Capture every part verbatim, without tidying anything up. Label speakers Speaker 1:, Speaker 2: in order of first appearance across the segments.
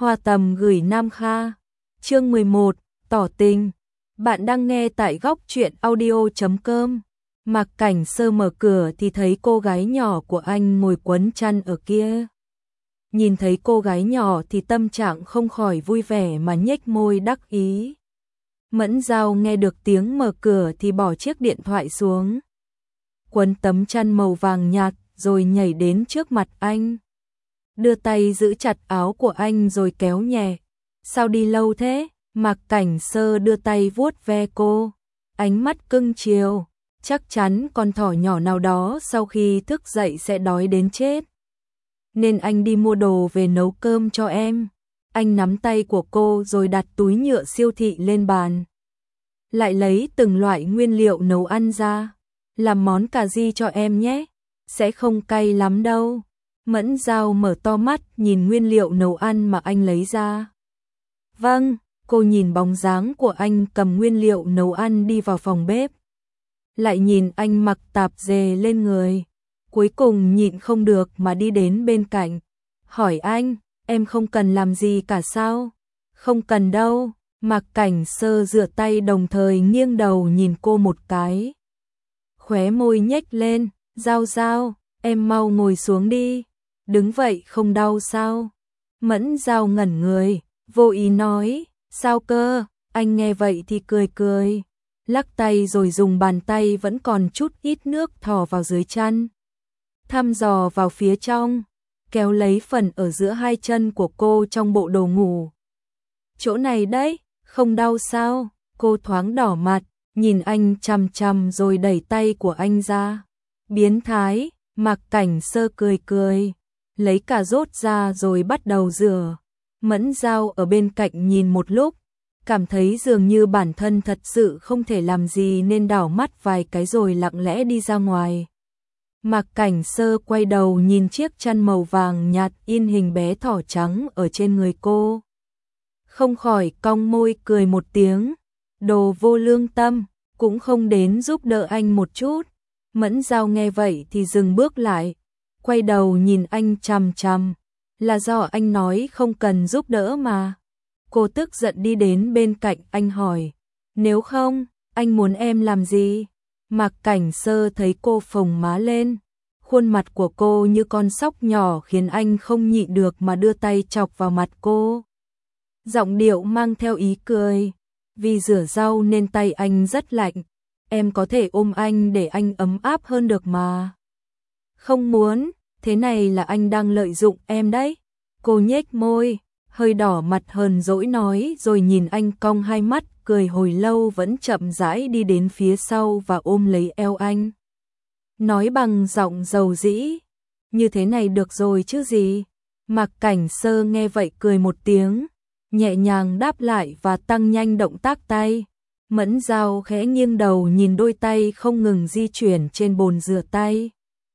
Speaker 1: Hoa Tầm gửi Nam Kha. Chương mười một, tỏ tình. Bạn đang nghe tại góc truyện audio chấm com. Mạc Cảnh Sơ mở cửa thì thấy cô gái nhỏ của anh ngồi quấn chăn ở kia. Nhìn thấy cô gái nhỏ thì tâm trạng không khỏi vui vẻ mà nhếch môi đắc ý. Mẫn Giao nghe được tiếng mở cửa thì bỏ chiếc điện thoại xuống. Quấn tấm chăn màu vàng nhạt rồi nhảy đến trước mặt anh. Đưa tay giữ chặt áo của anh rồi kéo nhẹ. Sao đi lâu thế? Mạc Cảnh Sơ đưa tay vuốt ve cô. Ánh mắt cưng chiều. Chắc chắn con thỏ nhỏ nào đó sau khi thức dậy sẽ đói đến chết. Nên anh đi mua đồ về nấu cơm cho em. Anh nắm tay của cô rồi đặt túi nhựa siêu thị lên bàn. Lại lấy từng loại nguyên liệu nấu ăn ra. Làm món cà ri cho em nhé. Sẽ không cay lắm đâu. Mẫn Giao mở to mắt nhìn nguyên liệu nấu ăn mà anh lấy ra. Vâng, cô nhìn bóng dáng của anh cầm nguyên liệu nấu ăn đi vào phòng bếp. Lại nhìn anh mặc tạp dề lên người. Cuối cùng nhịn không được mà đi đến bên cạnh. Hỏi anh, em không cần làm gì cả sao? Không cần đâu. Mạc Cảnh Sơ rửa tay đồng thời nghiêng đầu nhìn cô một cái. Khóe môi nhếch lên, Giao Giao, em mau ngồi xuống đi. Đứng vậy không đau sao? Mẫn Giao ngẩn người, vô ý nói, sao cơ? Anh nghe vậy thì cười cười. Lắc tay rồi dùng bàn tay vẫn còn chút ít nước thò vào dưới chăn. Thăm dò vào phía trong, kéo lấy phần ở giữa hai chân của cô trong bộ đồ ngủ. Chỗ này đấy, không đau sao? Cô thoáng đỏ mặt, nhìn anh chằm chằm rồi đẩy tay của anh ra. Biến thái, Mạc Cảnh Sơ cười cười, lấy cà rốt ra rồi bắt đầu rửa. Mẫn Giao ở bên cạnh nhìn một lúc, cảm thấy dường như bản thân thật sự không thể làm gì nên đảo mắt vài cái rồi lặng lẽ đi ra ngoài. Mạc Cảnh Sơ quay đầu nhìn chiếc chăn màu vàng nhạt in hình bé thỏ trắng ở trên người cô. Không khỏi cong môi cười một tiếng, đồ vô lương tâm, cũng không đến giúp đỡ anh một chút. Mẫn Giao nghe vậy thì dừng bước lại, quay đầu nhìn anh chằm chằm, là do anh nói không cần giúp đỡ mà. Cô tức giận đi đến bên cạnh anh hỏi, nếu không, anh muốn em làm gì? Mạc Cảnh Sơ thấy cô phồng má lên, khuôn mặt của cô như con sóc nhỏ khiến anh không nhịn được mà đưa tay chọc vào mặt cô. Giọng điệu mang theo ý cười, vì rửa rau nên tay anh rất lạnh, em có thể ôm anh để anh ấm áp hơn được mà. Không muốn, thế này là anh đang lợi dụng em đấy. Cô nhếch môi, hơi đỏ mặt hờn dỗi nói rồi nhìn anh cong hai mắt, cười hồi lâu vẫn chậm rãi đi đến phía sau và ôm lấy eo anh. Nói bằng giọng dầu dĩ, như thế này được rồi chứ gì. Mạc Cảnh Sơ nghe vậy cười một tiếng, nhẹ nhàng đáp lại và tăng nhanh động tác tay. Mẫn Giao khẽ nghiêng đầu nhìn đôi tay không ngừng di chuyển trên bồn rửa tay.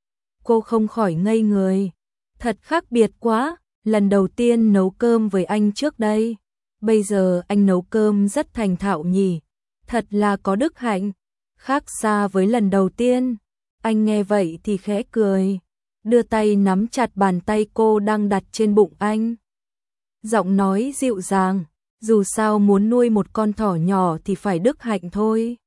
Speaker 1: Cô không khỏi ngây người, thật khác biệt quá, lần đầu tiên nấu cơm với anh trước đây. Bây giờ anh nấu cơm rất thành thạo nhỉ, thật là có đức hạnh, khác xa với lần đầu tiên. Anh nghe vậy thì khẽ cười, đưa tay nắm chặt bàn tay cô đang đặt trên bụng anh. Giọng nói dịu dàng, dù sao muốn nuôi một con thỏ nhỏ thì phải đức hạnh thôi.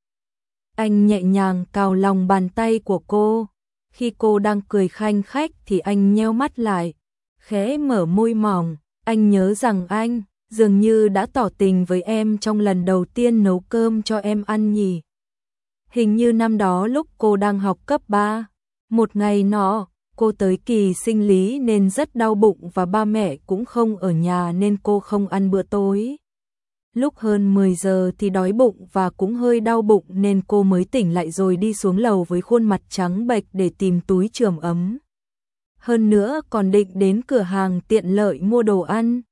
Speaker 1: Anh nhẹ nhàng cào lòng bàn tay của cô, khi cô đang cười khanh khách thì anh nheo mắt lại, khẽ mở môi mỏng, anh nhớ rằng anh dường như đã tỏ tình với em trong lần đầu tiên nấu cơm cho em ăn nhỉ. Hình như năm đó lúc cô đang học cấp ba, một ngày nọ, cô tới kỳ sinh lý nên rất đau bụng và ba mẹ cũng không ở nhà nên cô không ăn bữa tối. Lúc hơn mười giờ thì đói bụng và cũng hơi đau bụng nên cô mới tỉnh lại rồi đi xuống lầu với khuôn mặt trắng bệch để tìm túi chườm ấm. Hơn nữa còn định đến cửa hàng tiện lợi mua đồ ăn.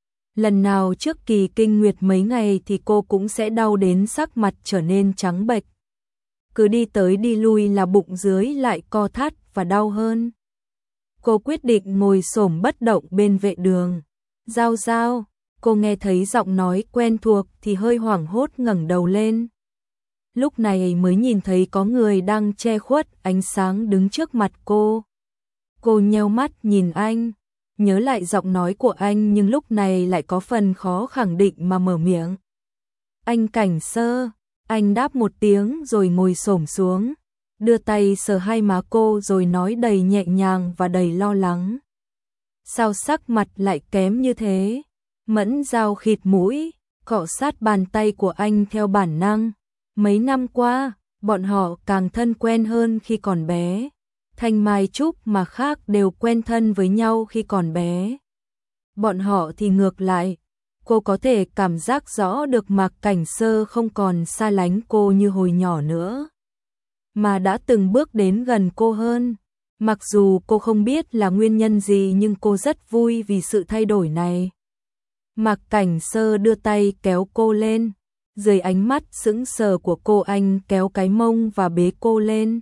Speaker 1: Lần nào trước kỳ kinh nguyệt mấy ngày thì cô cũng sẽ đau đến sắc mặt trở nên trắng bệch. Cứ đi tới đi lui là bụng dưới lại co thắt và đau hơn. Cô quyết định ngồi xổm bất động bên vệ đường. Giao Giao, cô nghe thấy giọng nói quen thuộc thì hơi hoảng hốt ngẩng đầu lên. Lúc này mới nhìn thấy có người đang che khuất ánh sáng đứng trước mặt cô. Cô nheo mắt nhìn anh, nhớ lại giọng nói của anh nhưng lúc này lại có phần khó khẳng định mà mở miệng. Anh Cảnh Sơ, anh đáp một tiếng rồi ngồi xổm xuống, đưa tay sờ hai má cô rồi nói đầy nhẹ nhàng và đầy lo lắng. Sao sắc mặt lại kém như thế? Mẫn Dao khịt mũi, cọ sát bàn tay của anh theo bản năng. Mấy năm qua, bọn họ càng thân quen hơn khi còn bé. Thanh Mai Trúc mà khác đều quen thân với nhau khi còn bé. Bọn họ thì ngược lại, cô có thể cảm giác rõ được Mạc Cảnh Sơ không còn xa lánh cô như hồi nhỏ nữa, mà đã từng bước đến gần cô hơn. Mặc dù cô không biết là nguyên nhân gì nhưng cô rất vui vì sự thay đổi này. Mạc Cảnh Sơ đưa tay kéo cô lên, dưới ánh mắt sững sờ của cô anh kéo cái mông và bế cô lên.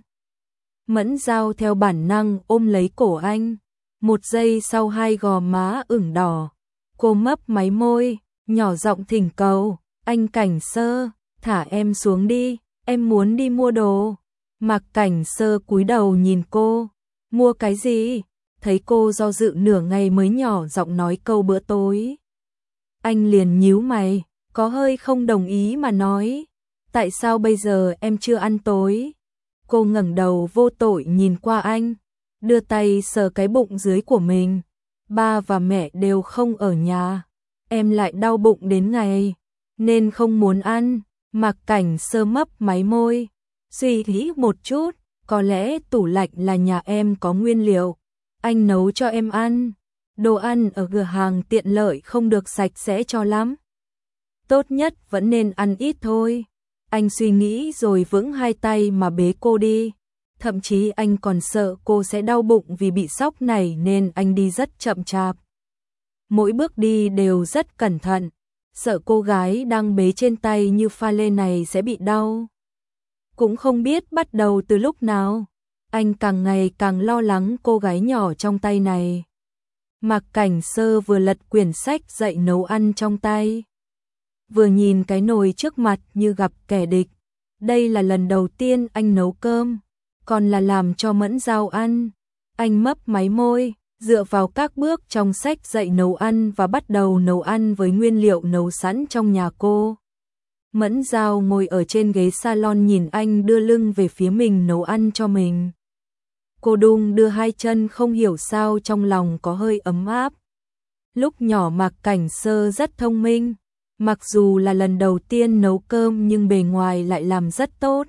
Speaker 1: Mẫn Dao theo bản năng ôm lấy cổ anh, một giây sau hai gò má ửng đỏ, cô mấp máy môi, nhỏ giọng thỉnh cầu, anh Cảnh Sơ, thả em xuống đi, em muốn đi mua đồ. Mạc Cảnh Sơ cúi đầu nhìn cô, mua cái gì? Thấy cô do dự nửa ngày mới nhỏ giọng nói câu bữa tối. Anh liền nhíu mày, có hơi không đồng ý mà nói, tại sao bây giờ em chưa ăn tối? Cô ngẩng đầu vô tội nhìn qua anh, đưa tay sờ cái bụng dưới của mình. Ba và mẹ đều không ở nhà, em lại đau bụng đến ngày, nên không muốn ăn. Mạc Cảnh Sơ mấp máy môi, suy nghĩ một chút, có lẽ tủ lạnh là nhà em có nguyên liệu, anh nấu cho em ăn. Đồ ăn ở cửa hàng tiện lợi không được sạch sẽ cho lắm. Tốt nhất vẫn nên ăn ít thôi. Anh suy nghĩ rồi vững hai tay mà bế cô đi. Thậm chí anh còn sợ cô sẽ đau bụng vì bị sốc này nên anh đi rất chậm chạp. Mỗi bước đi đều rất cẩn thận, sợ cô gái đang bế trên tay như pha lê này sẽ bị đau. Cũng không biết bắt đầu từ lúc nào, anh càng ngày càng lo lắng cô gái nhỏ trong tay này. Mạc Cảnh Sơ vừa lật quyển sách dạy nấu ăn trong tay, vừa nhìn cái nồi trước mặt như gặp kẻ địch. Đây là lần đầu tiên anh nấu cơm, còn là làm cho Mẫn Dao ăn. Anh mấp máy môi, dựa vào các bước trong sách dạy nấu ăn và bắt đầu nấu ăn với nguyên liệu nấu sẵn trong nhà cô. Mẫn Dao ngồi ở trên ghế salon nhìn anh đưa lưng về phía mình nấu ăn cho mình. Cô đung đưa hai chân không hiểu sao trong lòng có hơi ấm áp. Lúc nhỏ Mạc Cảnh Sơ rất thông minh, mặc dù là lần đầu tiên nấu cơm nhưng bề ngoài lại làm rất tốt.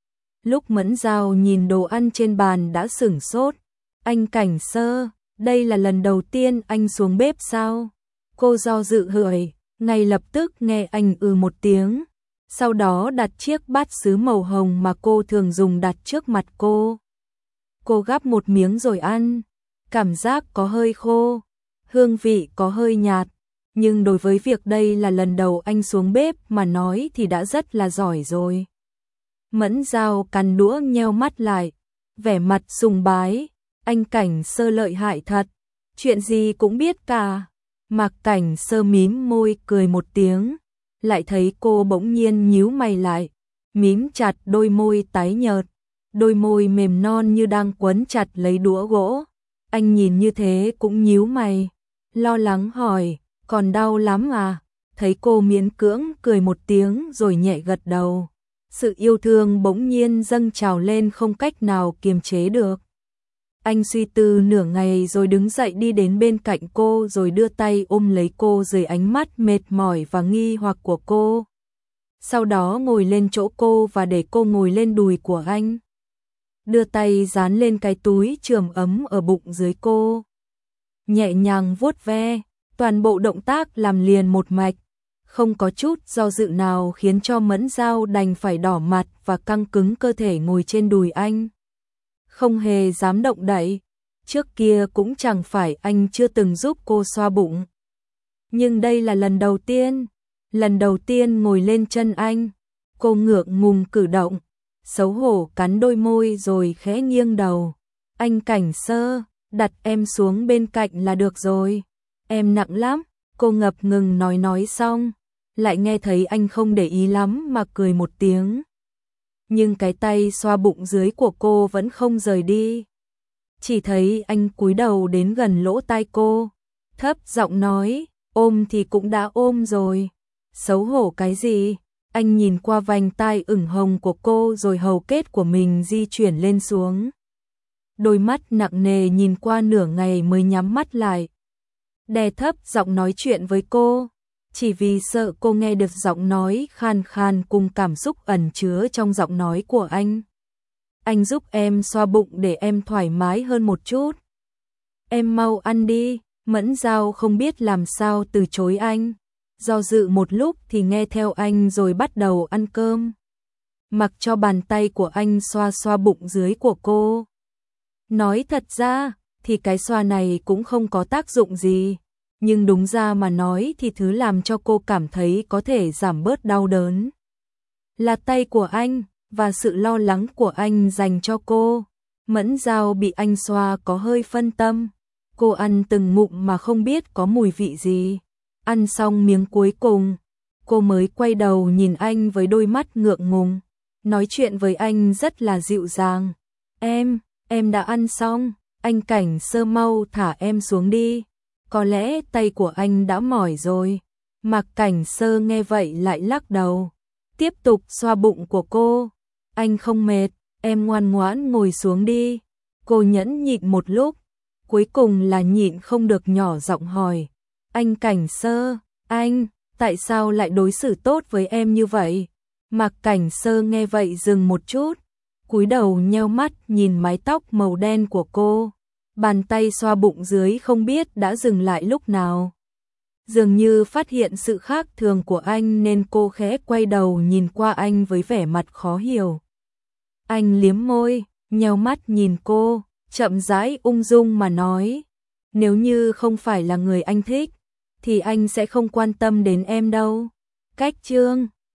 Speaker 1: Lúc Mẫn Dao nhìn đồ ăn trên bàn đã sửng sốt. Anh Cảnh Sơ, đây là lần đầu tiên anh xuống bếp sao? Cô do dự hỏi, ngay lập tức nghe anh ừ một tiếng. Sau đó đặt chiếc bát sứ màu hồng mà cô thường dùng đặt trước mặt cô. Cô gắp một miếng rồi ăn, cảm giác có hơi khô, hương vị có hơi nhạt, nhưng đối với việc đây là lần đầu anh xuống bếp mà nói thì đã rất là giỏi rồi. Mẫn Dao cắn đũa nheo mắt lại, vẻ mặt sùng bái, anh Cảnh Sơ lợi hại thật, chuyện gì cũng biết cả. Mạc Cảnh Sơ mím môi cười một tiếng, lại thấy cô bỗng nhiên nhíu mày lại, mím chặt đôi môi tái nhợt, đôi môi mềm non như đang quấn chặt lấy đũa gỗ. Anh nhìn như thế cũng nhíu mày, lo lắng hỏi, còn đau lắm à? Thấy cô miễn cưỡng cười một tiếng rồi nhẹ gật đầu. Sự yêu thương bỗng nhiên dâng trào lên không cách nào kiềm chế được. Anh suy tư nửa ngày rồi đứng dậy đi đến bên cạnh cô rồi đưa tay ôm lấy cô dưới ánh mắt mệt mỏi và nghi hoặc của cô. Sau đó ngồi lên chỗ cô và để cô ngồi lên đùi của anh. Đưa tay dán lên cái túi chườm ấm ở bụng dưới cô. Nhẹ nhàng vuốt ve, toàn bộ động tác làm liền một mạch, không có chút do dự nào khiến cho Mẫn Dao đành phải đỏ mặt và căng cứng cơ thể ngồi trên đùi anh. Không hề dám động đậy, trước kia cũng chẳng phải anh chưa từng giúp cô xoa bụng. Nhưng đây là lần đầu tiên, lần đầu tiên ngồi lên chân anh, cô ngượng ngùng cử động, xấu hổ cắn đôi môi rồi khẽ nghiêng đầu. Anh Cảnh Sơ, đặt em xuống bên cạnh là được rồi, em nặng lắm. Cô ngập ngừng nói nói xong, lại nghe thấy anh không để ý lắm mà cười một tiếng. Nhưng cái tay xoa bụng dưới của cô vẫn không rời đi. chỉ thấy anh cúi đầu đến gần lỗ tai cô, thấp giọng nói, ôm thì cũng đã ôm rồi, xấu hổ cái gì? Anh nhìn qua vành tai ửng hồng của cô rồi hầu kết của mình di chuyển lên xuống. Đôi mắt nặng nề nhìn qua nửa ngày mới nhắm mắt lại. Đè thấp giọng nói chuyện với cô, chỉ vì sợ cô nghe được giọng nói khan khan cùng cảm xúc ẩn chứa trong giọng nói của anh. Anh giúp em xoa bụng để em thoải mái hơn một chút. Em mau ăn đi. Mẫn Dao không biết làm sao từ chối anh. Do dự một lúc thì nghe theo anh rồi bắt đầu ăn cơm. Mặc cho bàn tay của anh xoa xoa bụng dưới của cô. Nói thật ra thì cái xoa này cũng không có tác dụng gì. Nhưng đúng ra mà nói thì thứ làm cho cô cảm thấy có thể giảm bớt đau đớn là tay của anh và sự lo lắng của anh dành cho cô. Mẫn Dao bị anh xoa có hơi phân tâm. Cô ăn từng ngụm mà không biết có mùi vị gì. Ăn xong miếng cuối cùng, cô mới quay đầu nhìn anh với đôi mắt ngượng ngùng. Nói chuyện với anh rất là dịu dàng. Em, em đã ăn xong, anh Cảnh Sơ mau thả em xuống đi. Có lẽ tay của anh đã mỏi rồi. Mạc Cảnh Sơ nghe vậy lại lắc đầu. Tiếp tục xoa bụng của cô. Anh không mệt, em ngoan ngoãn ngồi xuống đi. Cô nhẫn nhịn một lúc. Cuối cùng là nhịn không được nhỏ giọng hỏi. Anh Cảnh Sơ, anh, tại sao lại đối xử tốt với em như vậy? Mạc Cảnh Sơ nghe vậy dừng một chút. Cúi đầu nheo mắt nhìn mái tóc màu đen của cô. Bàn tay xoa bụng dưới không biết đã dừng lại lúc nào. Dường như phát hiện sự khác thường của anh nên cô khẽ quay đầu nhìn qua anh với vẻ mặt khó hiểu. Anh liếm môi, nheo mắt nhìn cô, chậm rãi ung dung mà nói. Nếu như không phải là người anh thích, thì anh sẽ không quan tâm đến em đâu. Cách chương